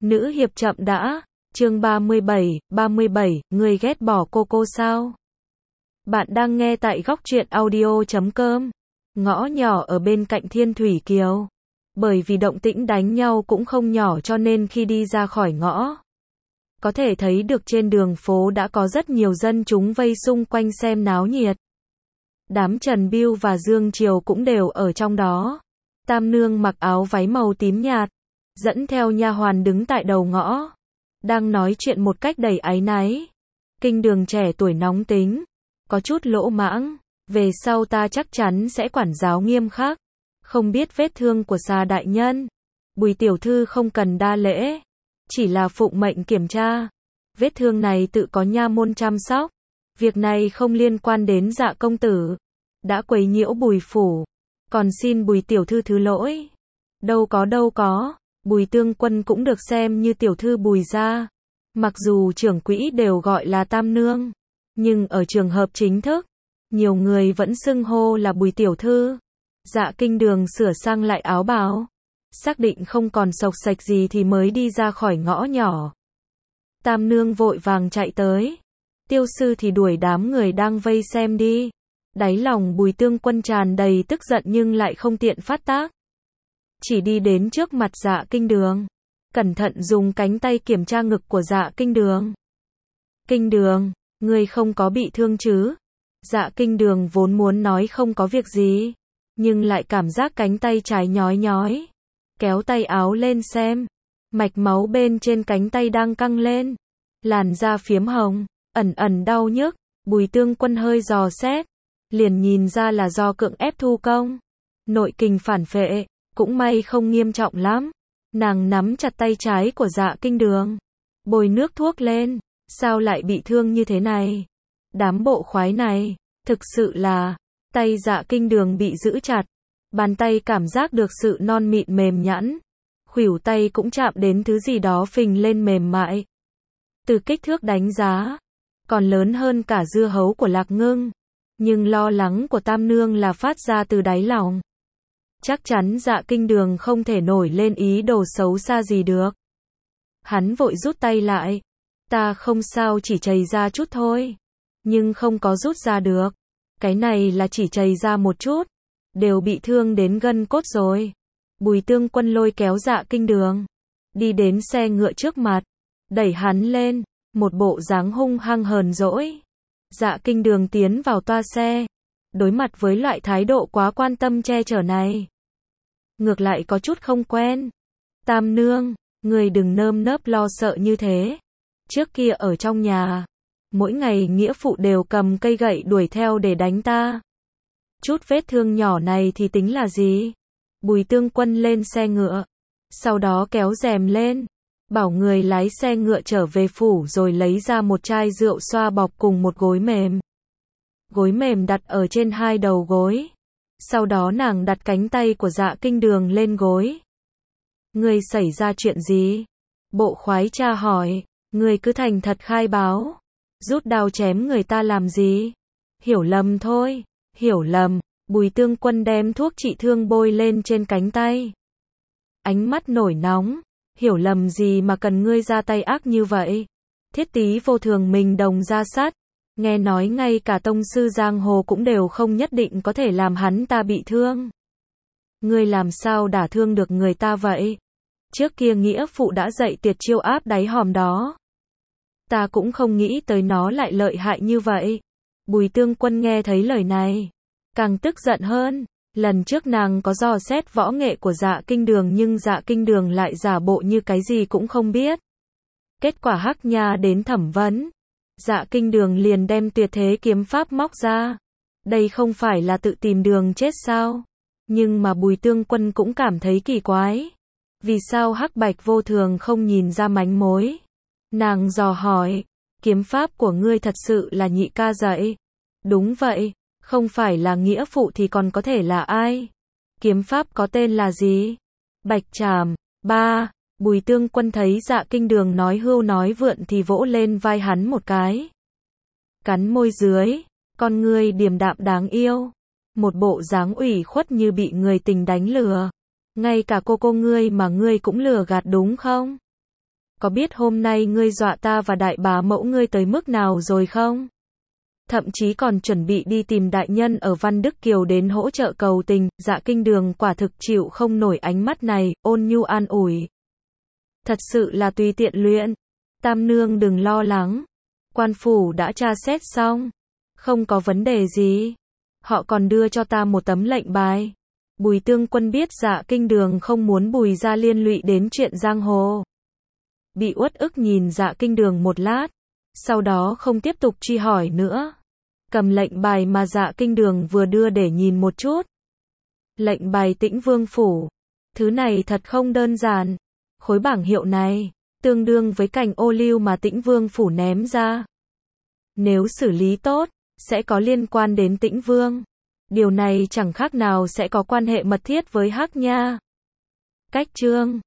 Nữ hiệp chậm đã, chương 37, người ghét bỏ cô sao? Bạn đang nghe tại góc truyện audio.com. Ngõ nhỏ ở bên cạnh Thiên Thủy Kiều. Bởi vì động tĩnh đánh nhau cũng không nhỏ cho nên khi đi ra khỏi ngõ, có thể thấy được trên đường phố đã có rất nhiều dân chúng vây xung quanh xem náo nhiệt. Đám Trần Bưu và Dương Triều cũng đều ở trong đó. Tam nương mặc áo váy màu tím nhạt, dẫn theo nha hoàn đứng tại đầu ngõ, đang nói chuyện một cách đầy áy náy. Kinh Đường trẻ tuổi nóng tính, có chút lỗ mãng, về sau ta chắc chắn sẽ quản giáo nghiêm khắc. Không biết vết thương của Xà đại nhân, Bùi tiểu thư không cần đa lễ, chỉ là phụng mệnh kiểm tra. Vết thương này tự có nha môn chăm sóc, việc này không liên quan đến Dạ công tử. Đã quấy nhiễu Bùi phủ, còn xin Bùi tiểu thư thứ lỗi. Đâu có, Bùi tướng quân cũng được xem như tiểu thư Bùi gia. Mặc dù trưởng quỹ đều gọi là Tam nương, nhưng ở trường hợp chính thức, nhiều người vẫn xưng hô là Bùi tiểu thư. Dạ Kinh Đường sửa sang lại áo bào, xác định không còn xộc xệch gì thì mới đi ra khỏi ngõ nhỏ. Tam nương vội vàng chạy tới. Tiêu sư thì đuổi đám người đang vây xem đi. Đáy lòng Bùi tướng quân tràn đầy tức giận nhưng lại không tiện phát tác. Chỉ đi đến trước mặt Dạ Kinh Đường, cẩn thận dùng cánh tay kiểm tra ngực của Dạ Kinh Đường. Kinh Đường, ngươi không có bị thương chứ? Dạ Kinh Đường vốn muốn nói không có việc gì, nhưng lại cảm giác cánh tay trái nhói nhói. Kéo tay áo lên xem, mạch máu bên trên cánh tay đang căng lên, làn da phiếm hồng, ẩn đau nhức. Bùi tướng quân hơi dò xét, liền nhìn ra là do cưỡng ép thu công, nội kình phản phệ, cũng may không nghiêm trọng lắm. Nàng nắm chặt tay trái của Dạ Kinh Đường, bôi nước thuốc lên. Sao lại bị thương như thế này? Đám bộ khoái này, thực sự là... Tay Dạ Kinh Đường bị giữ chặt, bàn tay cảm giác được sự non mịn mềm nhẵn, khuỷu tay cũng chạm đến thứ gì đó phình lên mềm mại. Từ kích thước đánh giá, còn lớn hơn cả dưa hấu của Lạc Ngưng, nhưng lo lắng của Tam nương là phát ra từ đáy lòng. Chắc chắn Dạ Kinh Đường không thể nổi lên ý đồ xấu xa gì được. Hắn vội rút tay lại. Ta không sao, chỉ chảy ra chút thôi, nhưng không có rút ra được. Cái này là chỉ chảy ra một chút, đều bị thương đến gân cốt rồi. Bùi tướng quân lôi kéo Dạ Kinh Đường, đi đến xe ngựa trước mặt, đẩy hắn lên, một bộ dáng hung hăng hờn dỗi. Dạ Kinh Đường tiến vào toa xe, đối mặt với loại thái độ quá quan tâm che chở này, ngược lại có chút không quen. Tam nương, người đừng nơm nớp lo sợ như thế. Trước kia ở trong nhà, mỗi ngày nghĩa phụ đều cầm cây gậy đuổi theo để đánh ta. Chút vết thương nhỏ này thì tính là gì? Bùi tướng quân lên xe ngựa, sau đó kéo rèm lên, bảo người lái xe ngựa trở về phủ rồi lấy ra một chai rượu xoa bọc cùng một gối mềm. Gối mềm đặt ở trên hai đầu gối. Sau đó nàng đặt cánh tay của Dạ Kinh Đường lên gối. Ngươi xảy ra chuyện gì? Bộ khoái cha hỏi. Ngươi cứ thành thật khai báo. Rút đao chém người ta làm gì? Hiểu lầm thôi. Hiểu lầm. Bùi tướng quân đem thuốc trị thương bôi lên trên cánh tay. Ánh mắt nổi nóng. Hiểu lầm gì mà cần ngươi ra tay ác như vậy? Thiết Tý vô thường mình đồng ra sát. Nghe nói ngay cả tông sư giang hồ cũng đều không nhất định có thể làm hắn ta bị thương. Ngươi làm sao đả thương được người ta vậy? Trước kia nghĩa phụ đã dạy tuyệt chiêu áp đáy hòm đó. Ta cũng không nghĩ tới nó lại lợi hại như vậy. Bùi tướng quân nghe thấy lời này, càng tức giận hơn. Lần trước nàng có dò xét võ nghệ của Dạ Kinh Đường nhưng Dạ Kinh Đường lại giả bộ như cái gì cũng không biết. Kết quả Hắc Nha đến thẩm vấn, Dạ Kinh Đường liền đem tuyệt thế kiếm pháp móc ra. Đây không phải là tự tìm đường chết sao? Nhưng mà Bùi tướng quân cũng cảm thấy kỳ quái. Vì sao Hắc Bạch vô thường không nhìn ra mánh mối? Nàng dò hỏi, kiếm pháp của ngươi thật sự là nhị ca dạy? Đúng vậy, không phải là nghĩa phụ thì còn có thể là ai? Kiếm pháp có tên là gì? Bạch Trảm. Ba. Bùi tướng quân thấy Dạ Kinh Đường nói hưu nói vượn thì vỗ lên vai hắn một cái. Cắn môi dưới, con ngươi điềm đạm đáng yêu. Một bộ dáng ủy khuất như bị người tình đánh lừa. Ngay cả cô ngươi mà ngươi cũng lừa gạt đúng không? có biết hôm nay ngươi dọa ta và đại bá mẫu ngươi tới mức nào rồi không? Thậm chí còn chuẩn bị đi tìm đại nhân ở Văn Đức Kiều đến hỗ trợ cầu tình, Dạ Kinh Đường quả thực chịu không nổi ánh mắt này, ôn nhu an ủi. Thật sự là tùy tiện luyện. Tam nương đừng lo lắng. Quan phủ đã tra xét xong. Không có vấn đề gì. Họ còn đưa cho ta một tấm lệnh bài. Bùi Tương Quân biết Dạ Kinh Đường không muốn Bùi gia liên lụy đến chuyện giang hồ. Bị uất ức nhìn Dạ Kinh Đường một lát. Sau đó không tiếp tục truy hỏi nữa. Cầm lệnh bài mà Dạ Kinh Đường vừa đưa để nhìn một chút. Lệnh bài Tĩnh Vương Phủ. Thứ này thật không đơn giản. Khối bảng hiệu này, tương đương với cành ô liu mà Tĩnh Vương Phủ ném ra. Nếu xử lý tốt, sẽ có liên quan đến Tĩnh Vương. Điều này chẳng khác nào sẽ có quan hệ mật thiết với Hắc Nha. Cách chương